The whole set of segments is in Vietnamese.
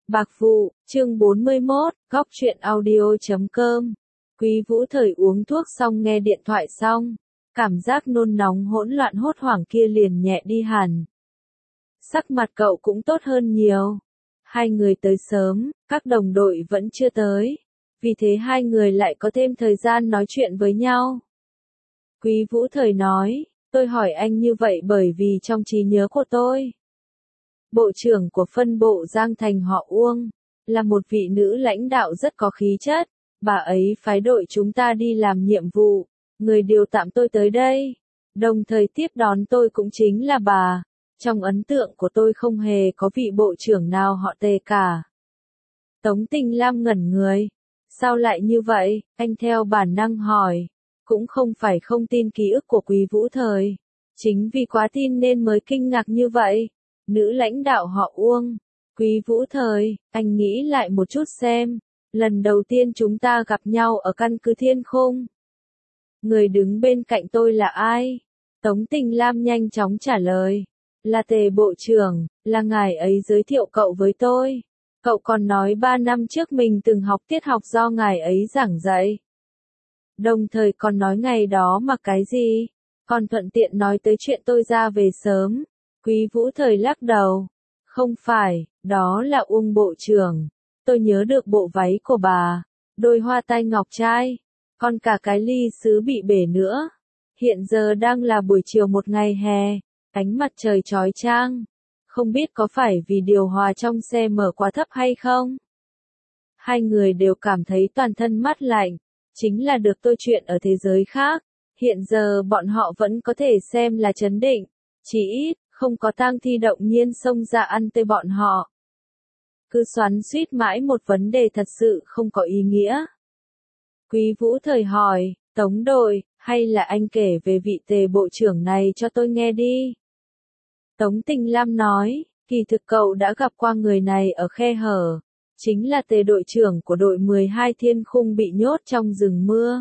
Bạc vụ, chương 41, góc truyện audio.com. Quý Vũ Thời uống thuốc xong nghe điện thoại xong, cảm giác nôn nóng hỗn loạn hốt hoảng kia liền nhẹ đi hẳn. Sắc mặt cậu cũng tốt hơn nhiều. Hai người tới sớm, các đồng đội vẫn chưa tới, vì thế hai người lại có thêm thời gian nói chuyện với nhau. Quý Vũ Thời nói, tôi hỏi anh như vậy bởi vì trong trí nhớ của tôi, bộ trưởng của phân bộ Giang Thành họ Uông, là một vị nữ lãnh đạo rất có khí chất, bà ấy phái đội chúng ta đi làm nhiệm vụ, người điều tạm tôi tới đây, đồng thời tiếp đón tôi cũng chính là bà, trong ấn tượng của tôi không hề có vị bộ trưởng nào họ Tề cả. Tống Tinh Lam ngẩn người, sao lại như vậy, anh theo bản năng hỏi, cũng không phải không tin ký ức của Quý Vũ Thời, chính vì quá tin nên mới kinh ngạc như vậy. Nữ lãnh đạo họ Uông, Quý Vũ Thời, anh nghĩ lại một chút xem, lần đầu tiên chúng ta gặp nhau ở căn cứ Thiên Khung. Người đứng bên cạnh tôi là ai? Tống Tinh Lam nhanh chóng trả lời, là Tề bộ trưởng, là ngài ấy giới thiệu cậu với tôi. Cậu còn nói 3 năm trước mình từng học tiết học do ngài ấy giảng dạy. Đồng thời còn nói ngày đó mà cái gì? Còn thuận tiện nói tới chuyện tôi ra về sớm. Quý Vũ Thời lắc đầu. Không phải, đó là Uông bộ trưởng. Tôi nhớ được bộ váy của bà, đôi hoa tai ngọc trai, còn cả cái ly sứ bị bể nữa. Hiện giờ đang là buổi chiều một ngày hè, ánh mặt trời chói chang. Không biết có phải vì điều hòa trong xe mở quá thấp hay không? Hai người đều cảm thấy toàn thân mát lạnh, chính là được tôi chuyện ở thế giới khác. Hiện giờ bọn họ vẫn có thể xem là trấn định, chỉ ít, không có tang thi động nhiên xông ra ăn tươi bọn họ. Cứ xoắn xuýt mãi một vấn đề thật sự không có ý nghĩa. Quý Vũ Thời hỏi, Tống đội, hay là anh kể về vị Tề bộ trưởng này cho tôi nghe đi. Tống Tinh Lam nói, kỳ thực cậu đã gặp qua người này ở khe hở, chính là Tề đội trưởng của đội 12 Thiên Khung bị nhốt trong rừng mưa.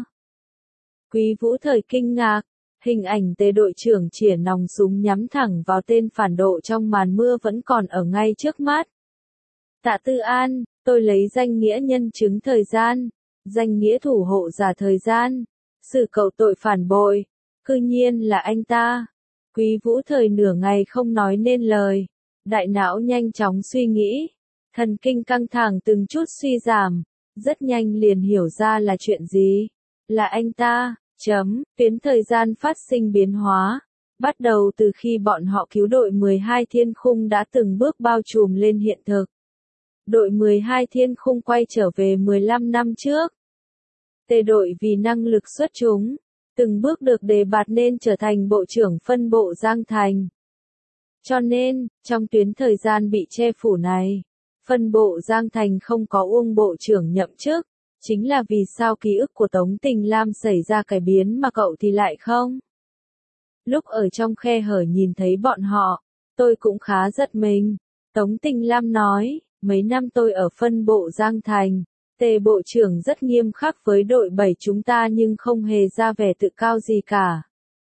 Quý Vũ Thời kinh ngạc, hình ảnh Tề đội trưởng chĩa nòng súng nhắm thẳng vào tên phản độ trong màn mưa vẫn còn ở ngay trước mắt. Tạ Tư An, tôi lấy danh nghĩa nhân chứng thời gian, danh nghĩa thủ hộ giả thời gian, xử cậu tội phản bội, cư nhiên là anh ta. Quý Vũ Thời nửa ngày không nói nên lời, đại não nhanh chóng suy nghĩ, thần kinh căng thẳng từng chút suy giảm, rất nhanh liền hiểu ra là chuyện gì, là anh ta. Tuyến thời gian phát sinh biến hóa, bắt đầu từ khi bọn họ cứu đội 12 Thiên Khung đã từng bước bao trùm lên hiện thực. Đội 12 Thiên Khung quay trở về 15 năm trước. Tề đội vì năng lực xuất chúng, từng bước được đề bạt nên trở thành bộ trưởng phân bộ Giang Thành. Cho nên, trong tuyến thời gian bị che phủ này, phân bộ Giang Thành không có Uông bộ trưởng nhậm chức. Chính là vì sao ký ức của Tống Tinh Lam xảy ra cải biến mà cậu thì lại không? Lúc ở trong khe hở nhìn thấy bọn họ, tôi cũng khá giật mình. Tống Tinh Lam nói, mấy năm tôi ở phân bộ Giang Thành, Tề bộ trưởng rất nghiêm khắc với đội 7 chúng ta nhưng không hề ra vẻ tự cao gì cả.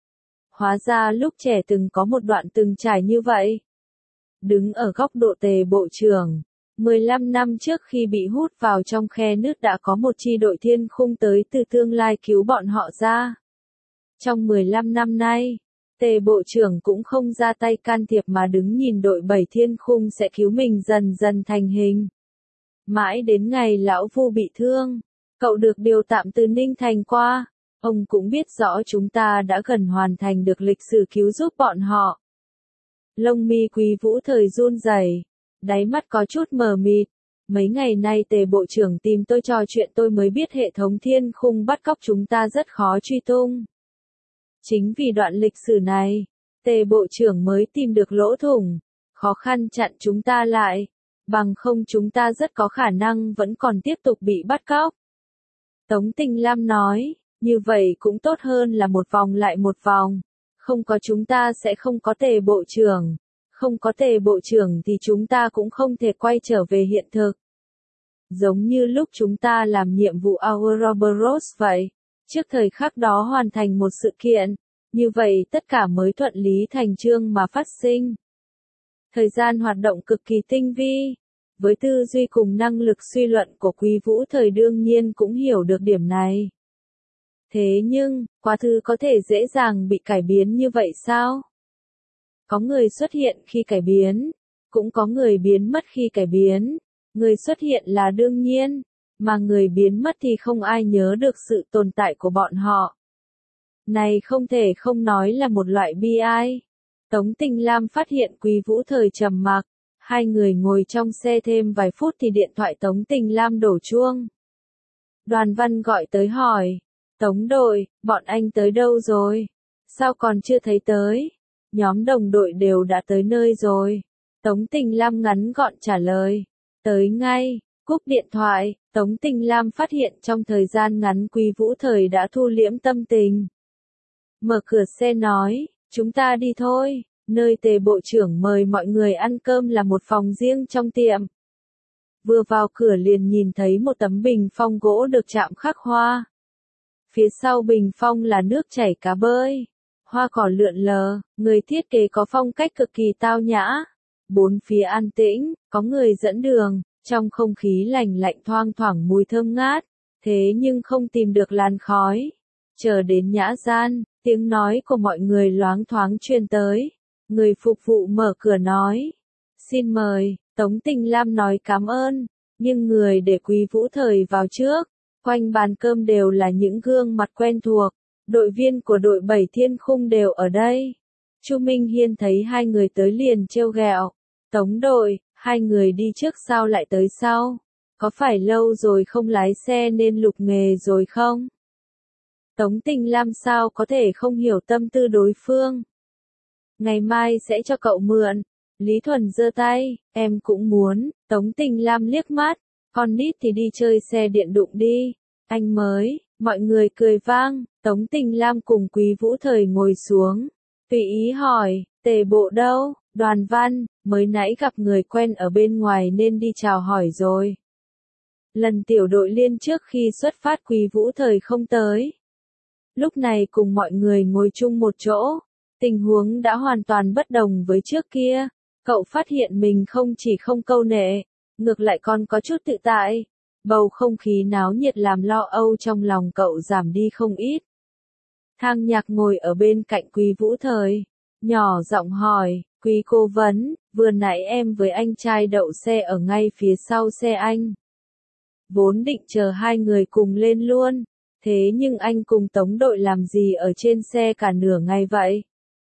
Hóa ra lúc trẻ từng có một đoạn từng trải như vậy. Đứng ở góc độ Tề bộ trưởng, 15 năm trước khi bị hút vào trong khe nước đã có một chi đội Thiên Khung tới từ tương lai cứu bọn họ ra. Trong 15 năm nay, Tề bộ trưởng cũng không ra tay can thiệp mà đứng nhìn đội 7 Thiên Khung sẽ cứu mình dần dần thành hình. Mãi đến ngày lão Vu bị thương, cậu được điều tạm từ Ninh Thành qua, ông cũng biết rõ chúng ta đã gần hoàn thành được lịch sử cứu giúp bọn họ. Lông mi Quý Vũ Thời run rẩy, đáy mắt có chút mờ mịt. Mấy ngày nay Tề bộ trưởng tìm tôi trò chuyện tôi mới biết hệ thống Thiên Khung bắt cóc chúng ta rất khó truy tung. Chính vì đoạn lịch sử này, Tề bộ trưởng mới tìm được lỗ thủng, khó khăn chặn chúng ta lại, bằng không chúng ta rất có khả năng vẫn còn tiếp tục bị bắt cóc. Tống Tinh Lam nói, như vậy cũng tốt hơn là một vòng lại một vòng, không có chúng ta sẽ không có Tề bộ trưởng. Không có Tề bộ trưởng thì chúng ta cũng không thể quay trở về hiện thực. Giống như lúc chúng ta làm nhiệm vụ Ouroboros vậy, trước thời khắc đó hoàn thành một sự kiện, như vậy tất cả mới thuận lý thành chương mà phát sinh. Thời gian hoạt động cực kỳ tinh vi, Với tư duy cùng năng lực suy luận của Quý Vũ Thời đương nhiên cũng hiểu được điểm này. Thế nhưng, quá khứ có thể dễ dàng bị cải biến như vậy sao? Có người xuất hiện khi cải biến, cũng có người biến mất khi cải biến. Người xuất hiện là đương nhiên, mà người biến mất thì không ai nhớ được sự tồn tại của bọn họ. Này không thể không nói là một loại bi ai. Tống Tinh Lam phát hiện Quý Vũ Thời trầm mặc, hai người ngồi trong xe thêm vài phút thì điện thoại Tống Tinh Lam đổ chuông. Đoàn Văn gọi tới hỏi, Tống đội, bọn anh tới đâu rồi? Sao còn chưa thấy tới? Nhóm đồng đội đều đã tới nơi rồi. Tống Tinh Lam ngắn gọn trả lời, tới ngay. Cúp điện thoại, Tống Tinh Lam phát hiện trong thời gian ngắn Quý Vũ Thời đã thu liễm tâm tình. Mở cửa xe nói, chúng ta đi thôi, nơi Tề Bộ trưởng mời mọi người ăn cơm là một phòng riêng trong tiệm. Vừa vào cửa liền nhìn thấy một tấm bình phong gỗ được chạm khắc hoa. Phía sau bình phong là nước chảy cá bơi, hoa cỏ lượn lờ, người thiết kế có phong cách cực kỳ tao nhã. Bốn phía an tĩnh, có người dẫn đường, trong không khí lành lạnh thoang thoảng mùi thơm ngát, thế nhưng không tìm được làn khói. Chờ đến nhã gian, tiếng nói của mọi người loáng thoáng truyền tới. Người phục vụ mở cửa nói, xin mời. Tống Tinh Lam nói cảm ơn, nhưng người để Quý Vũ Thời vào trước. Quanh bàn cơm đều là những gương mặt quen thuộc, đội viên của đội 7 Thiên Khung đều ở đây. Chu Minh Hiên thấy hai người tới liền trêu ghẹo, Tống đội, hai người đi trước sao lại tới sau? Có phải lâu rồi không lái xe nên lục nghề rồi không? Tống Tinh Lam sao có thể không hiểu tâm tư đối phương? Ngày mai sẽ cho cậu mượn. Lý Thuần giơ tay, em cũng muốn. Tống Tinh Lam liếc mắt, con nít thì đi chơi xe điện đụng đi. Anh mới, mọi người cười vang. Tống Tinh Lam cùng Quý Vũ Thời ngồi xuống. Tùy ý hỏi, Tề Bộ đâu? Đoàn Văn, mới nãy gặp người quen ở bên ngoài nên đi chào hỏi rồi. Lần tiểu đội liên trước khi xuất phát Quý Vũ Thời không tới. Lúc này cùng mọi người ngồi chung một chỗ, tình huống đã hoàn toàn bất đồng với trước kia. Cậu phát hiện mình không chỉ không câu nệ, ngược lại còn có chút tự tại. Bầu không khí náo nhiệt làm lo âu trong lòng cậu giảm đi không ít. Thang Nhạc ngồi ở bên cạnh Quý Vũ Thời, nhỏ giọng hỏi, Quý cố vấn, vừa nãy em với anh trai đậu xe ở ngay phía sau xe anh. Vốn định chờ hai người cùng lên luôn, thế nhưng anh cùng Tống đội làm gì ở trên xe cả nửa ngày vậy?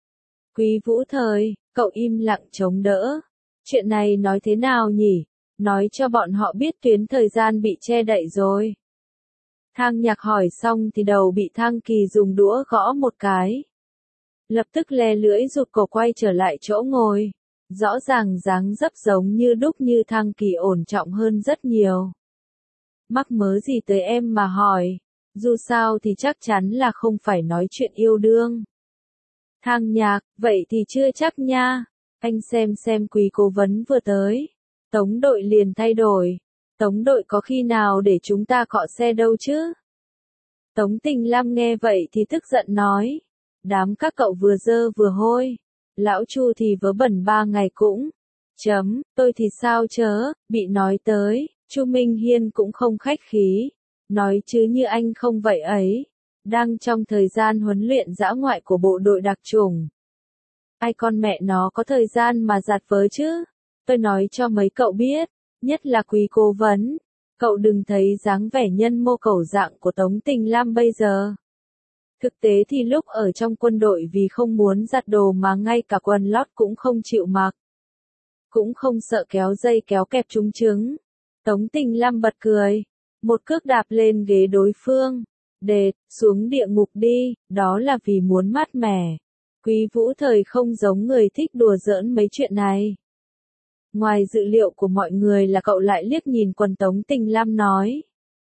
Quý Vũ Thời, cậu im lặng chống đỡ. Chuyện này nói thế nào nhỉ? Nói cho bọn họ biết tuyến thời gian bị che đậy rồi. Thang Nhạc hỏi xong thì đầu bị Thang Kỳ dùng đũa gõ một cái. Lập tức le lưỡi rụt cổ quay trở lại chỗ ngồi. Rõ ràng dáng dấp giống như đúc như Thang Kỳ ổn trọng hơn rất nhiều. Mắc mớ gì tới em mà hỏi, dù sao thì chắc chắn là không phải nói chuyện yêu đương. Thang Nhạc, vậy thì chưa chắc nha. Anh xem Quý cố vấn vừa tới. Tống đội liền thay đổi. Tống đội có khi nào để chúng ta cọ xe đâu chứ? Tống Tinh Lam nghe vậy thì tức giận nói. Đám các cậu vừa dơ vừa hôi. Lão Chu thì vớ bẩn 3 ngày cũng. Tôi thì sao chớ, bị nói tới. Chu Minh Hiên cũng không khách khí. Nói chứ như anh không vậy ấy. Đang trong thời gian huấn luyện dã ngoại của bộ đội đặc chủng. Ai con mẹ nó có thời gian mà giặt vớ chứ? Tôi nói cho mấy cậu biết, nhất là Quý cố vấn. Cậu đừng thấy dáng vẻ nhân mô cẩu dạng của Tống Tinh Lam bây giờ. Thực tế thì lúc ở trong quân đội vì không muốn giặt đồ mà ngay cả quần lót cũng không chịu mặc. Cũng không sợ kéo dây kéo kẹp trúng trứng. Tống Tinh Lam bật cười. Một cước đạp lên ghế đối phương. Đệt, xuống địa ngục đi, đó là vì muốn mát mẻ. Quý Vũ Thời không giống người thích đùa giỡn mấy chuyện này. Ngoài dự liệu của mọi người là cậu lại liếc nhìn quần Tống Tinh Lam nói.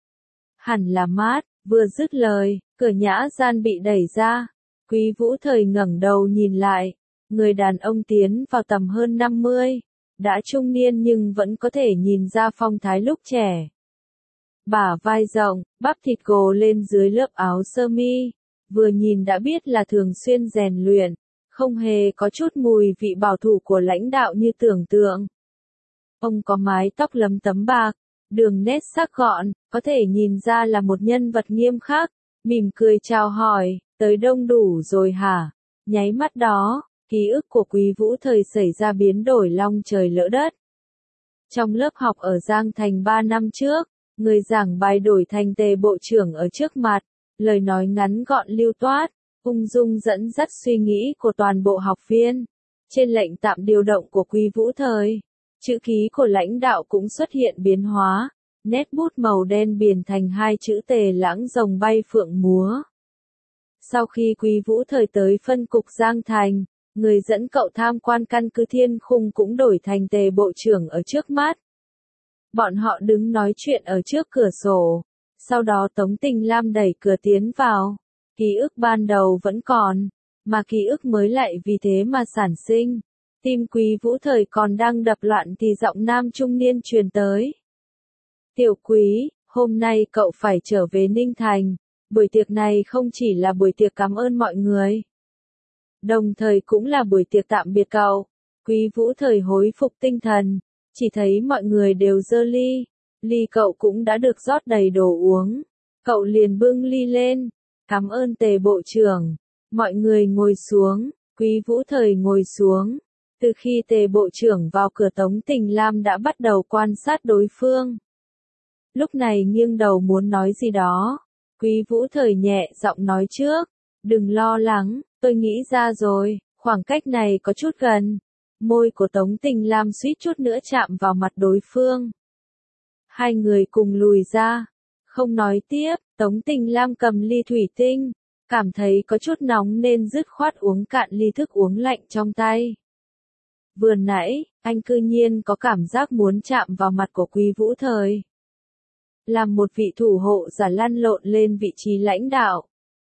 Hẳn là mát, vừa dứt lời, cửa nhã gian bị đẩy ra. Quý Vũ Thời ngẩng đầu nhìn lại. Người đàn ông tiến vào tầm hơn 50. Đã trung niên nhưng vẫn có thể nhìn ra phong thái lúc trẻ. Bả vai rộng, bắp thịt gồ lên dưới lớp áo sơ mi. Vừa nhìn đã biết là thường xuyên rèn luyện. Không hề có chút mùi vị bảo thủ của lãnh đạo như tưởng tượng. Ông có mái tóc lấm tấm bạc, đường nét sắc gọn, có thể nhìn ra là một nhân vật nghiêm khắc, mỉm cười chào hỏi, tới đông đủ rồi hả? Nháy mắt đó, ký ức của Quý Vũ Thời xảy ra biến đổi long trời lỡ đất. Trong lớp học ở Giang Thành 3 năm trước, người giảng bài đổi thành Tề Bộ trưởng ở trước mặt, lời nói ngắn gọn lưu toát, ung dung dẫn dắt suy nghĩ của toàn bộ học viên. Trên lệnh tạm điều động của Quý Vũ Thời, chữ ký của lãnh đạo cũng xuất hiện biến hóa, nét bút màu đen biển thành hai chữ Tề Lãng rồng bay phượng múa. Sau khi Quý Vũ Thời tới phân cục Giang Thành, người dẫn cậu tham quan căn cứ Thiên Khung cũng đổi thành Tề Bộ trưởng ở trước mắt. Bọn họ đứng nói chuyện ở trước cửa sổ, sau đó Tống Tình Lam đẩy cửa tiến vào. Ký ức ban đầu vẫn còn, mà ký ức mới lại vì thế mà sản sinh. Tim Quý Vũ Thời còn đang đập loạn thì giọng nam trung niên truyền tới. Tiểu Quý, hôm nay cậu phải trở về Ninh Thành. Buổi tiệc này không chỉ là buổi tiệc cảm ơn mọi người, đồng thời cũng là buổi tiệc tạm biệt cậu. Quý Vũ Thời hồi phục tinh thần, chỉ thấy mọi người đều giơ ly, ly cậu cũng đã được rót đầy đồ uống. Cậu liền bưng ly lên, cảm ơn Tề Bộ trưởng. Mọi người ngồi xuống, Quý Vũ Thời ngồi xuống. Từ khi Tề Bộ trưởng vào cửa, Tống Tình Lam đã bắt đầu quan sát đối phương. Lúc này nghiêng đầu muốn nói gì đó. Quý Vũ Thời nhẹ giọng nói trước, đừng lo lắng, tôi nghĩ ra rồi, khoảng cách này có chút gần. Môi của Tống Tình Lam suýt chút nữa chạm vào mặt đối phương. Hai người cùng lùi ra, không nói tiếp. Tống Tình Lam cầm ly thủy tinh, cảm thấy có chút nóng nên dứt khoát uống cạn ly thức uống lạnh trong tay. Vừa nãy, anh cư nhiên có cảm giác muốn chạm vào mặt của Quý Vũ Thời. Làm một vị thủ hộ giả lăn lộn lên vị trí lãnh đạo.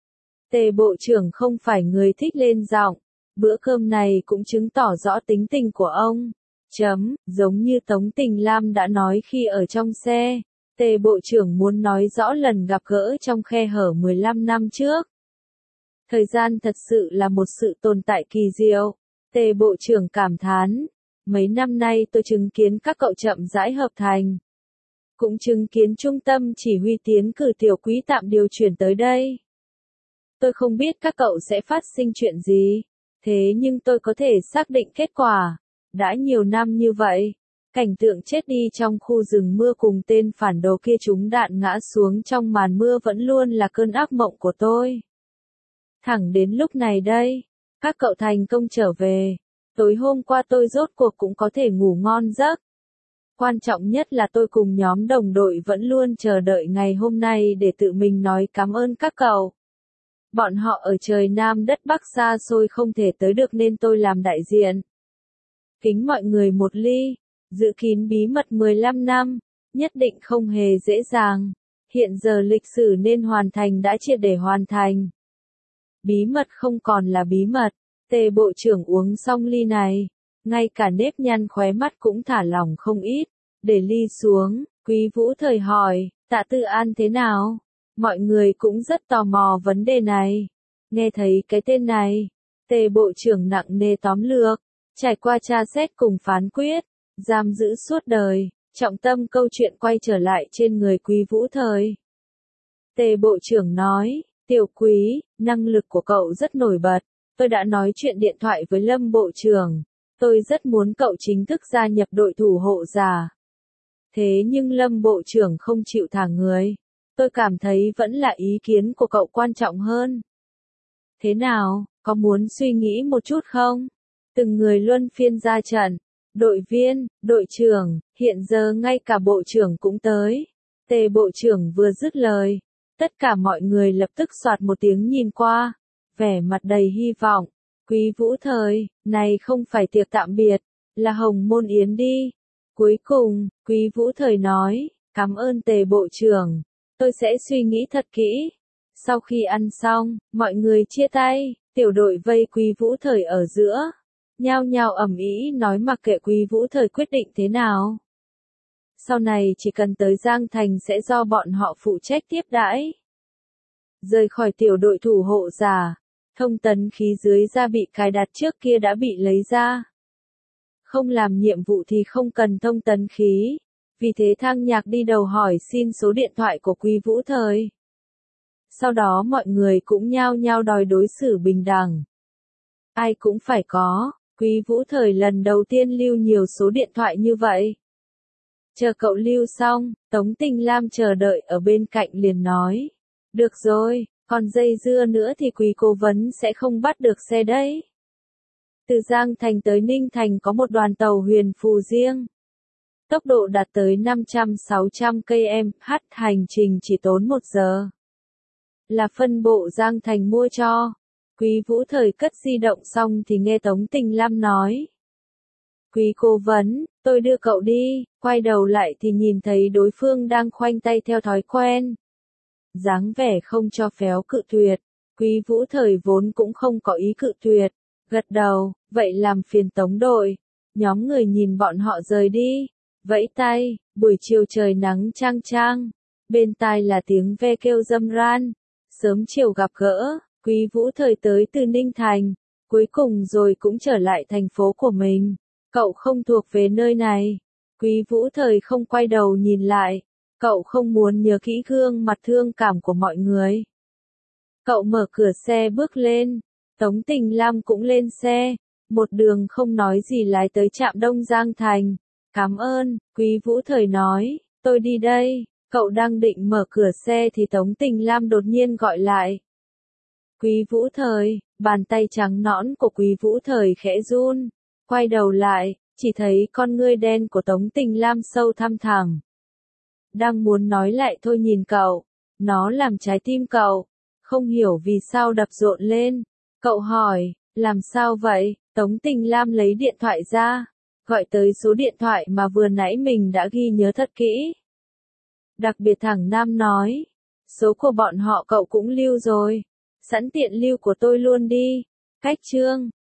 Tề Bộ trưởng không phải người thích lên giọng, bữa cơm này cũng chứng tỏ rõ tính tình của ông. Giống như Tống Tình Lam đã nói khi ở trong xe, Tề Bộ trưởng muốn nói rõ lần gặp gỡ trong khe hở 15 năm trước. Thời gian thật sự là một sự tồn tại kỳ diệu. Tề Bộ trưởng cảm thán, mấy năm nay tôi chứng kiến các cậu chậm rãi hợp thành. Cũng chứng kiến trung tâm chỉ huy tiến cử Tiểu Quý tạm điều chuyển tới đây. Tôi không biết các cậu sẽ phát sinh chuyện gì, thế nhưng tôi có thể xác định kết quả. Đã nhiều năm như vậy, cảnh tượng chết đi trong khu rừng mưa cùng tên phản đồ kia trúng đạn ngã xuống trong màn mưa vẫn luôn là cơn ác mộng của tôi. Thẳng đến lúc này đây, các cậu thành công trở về. Tối hôm qua tôi rốt cuộc cũng có thể ngủ ngon giấc. Quan trọng nhất là tôi cùng nhóm đồng đội vẫn luôn chờ đợi ngày hôm nay để tự mình nói cảm ơn các cậu. Bọn họ ở trời Nam đất Bắc xa xôi không thể tới được nên tôi làm đại diện. Kính mọi người một ly, giữ kín bí mật 15 năm, nhất định không hề dễ dàng. Hiện giờ lịch sử nên hoàn thành đã triệt để hoàn thành. Bí mật không còn là bí mật. Tề Bộ trưởng uống xong ly này, ngay cả nếp nhăn khóe mắt cũng thả lỏng không ít. Để ly xuống, Quý Vũ Thời hỏi, Tạ Tư An thế nào? Mọi người cũng rất tò mò vấn đề này. Nghe thấy cái tên này, Tề Bộ trưởng nặng nề tóm lược, trải qua tra xét cùng phán quyết, giam giữ suốt đời, trọng tâm câu chuyện quay trở lại trên người Quý Vũ Thời. Tề Bộ trưởng nói, Tiểu Quý, năng lực của cậu rất nổi bật, tôi đã nói chuyện điện thoại với Lâm Bộ trưởng, tôi rất muốn cậu chính thức gia nhập đội thủ hộ giả. Thế nhưng Lâm Bộ trưởng không chịu thả người, tôi cảm thấy vẫn là ý kiến của cậu quan trọng hơn. Thế nào, có muốn suy nghĩ một chút không? Từng người luân phiên ra trận, đội viên, đội trưởng, hiện giờ ngay cả bộ trưởng cũng tới. Tề Bộ trưởng vừa dứt lời, tất cả mọi người lập tức soạt một tiếng nhìn qua, vẻ mặt đầy hy vọng. Quý Vũ Thời, này không phải tiệc tạm biệt, là hồng môn yến đi. Cuối cùng, Quý Vũ Thời nói, cảm ơn Tề Bộ trưởng, tôi sẽ suy nghĩ thật kỹ. Sau khi ăn xong, mọi người chia tay, tiểu đội vây Quý Vũ Thời ở giữa. Nhao nhao ầm ĩ nói mặc kệ Quý Vũ Thời quyết định thế nào. Sau này chỉ cần tới Giang Thành sẽ do bọn họ phụ trách tiếp đãi. Rời khỏi tiểu đội thủ hộ giả, thông tấn khí dưới da bị cài đặt trước kia đã bị lấy ra. Không làm nhiệm vụ thì không cần thông tấn khí. Vì thế Thang Nhạc đi đầu hỏi xin số điện thoại của Quý Vũ Thời. Sau đó mọi người cũng nhao nhao đòi đối xử bình đẳng. Ai cũng phải có, Quý Vũ Thời lần đầu tiên lưu nhiều số điện thoại như vậy. Chờ cậu lưu xong, Tống Tình Lam chờ đợi ở bên cạnh liền nói. Được rồi, còn dây dưa nữa thì Quý cố vấn sẽ không bắt được xe đấy. Từ Giang Thành tới Ninh Thành có một đoàn tàu huyền phù riêng. Tốc độ đạt tới 500-600 km/h, hành trình chỉ tốn 1 giờ. Là phân bộ Giang Thành mua cho. Quý Vũ Thời cất di động xong thì nghe Tống Tình Lam nói. Quý cố vấn, tôi đưa cậu đi, quay đầu lại thì nhìn thấy đối phương đang khoanh tay theo thói quen. Dáng vẻ không cho phép cự tuyệt, Quý Vũ Thời vốn cũng không có ý cự tuyệt, gật đầu, vậy làm phiền Tống đội. Nhóm người nhìn bọn họ rời đi, vẫy tay, buổi chiều trời nắng chang chang, bên tai là tiếng ve kêu râm ran, sớm chiều gặp gỡ, Quý Vũ Thời tới từ Ninh Thành, cuối cùng rồi cũng trở lại thành phố của mình. Cậu không thuộc về nơi này. Quý Vũ Thời không quay đầu nhìn lại. Cậu không muốn nhớ kỹ gương mặt thương cảm của mọi người. Cậu mở cửa xe bước lên. Tống Tình Lam cũng lên xe. Một đường không nói gì lái tới trạm Đông Giang Thành. Cảm ơn, Quý Vũ Thời nói. Tôi đi đây. Cậu đang định mở cửa xe thì Tống Tình Lam đột nhiên gọi lại. Quý Vũ Thời, bàn tay trắng nõn của Quý Vũ Thời khẽ run. Quay đầu lại, chỉ thấy con ngươi đen của Tống Tình Lam sâu thăm thẳm. Đang muốn nói lại thôi nhìn cậu, nó làm trái tim cậu, không hiểu vì sao đập rộn lên. Cậu hỏi, làm sao vậy? Tống Tình Lam lấy điện thoại ra, gọi tới số điện thoại mà vừa nãy mình đã ghi nhớ thật kỹ. Đặc biệt thằng Nam nói, số của bọn họ cậu cũng lưu rồi, sẵn tiện lưu của tôi luôn đi. Cách chương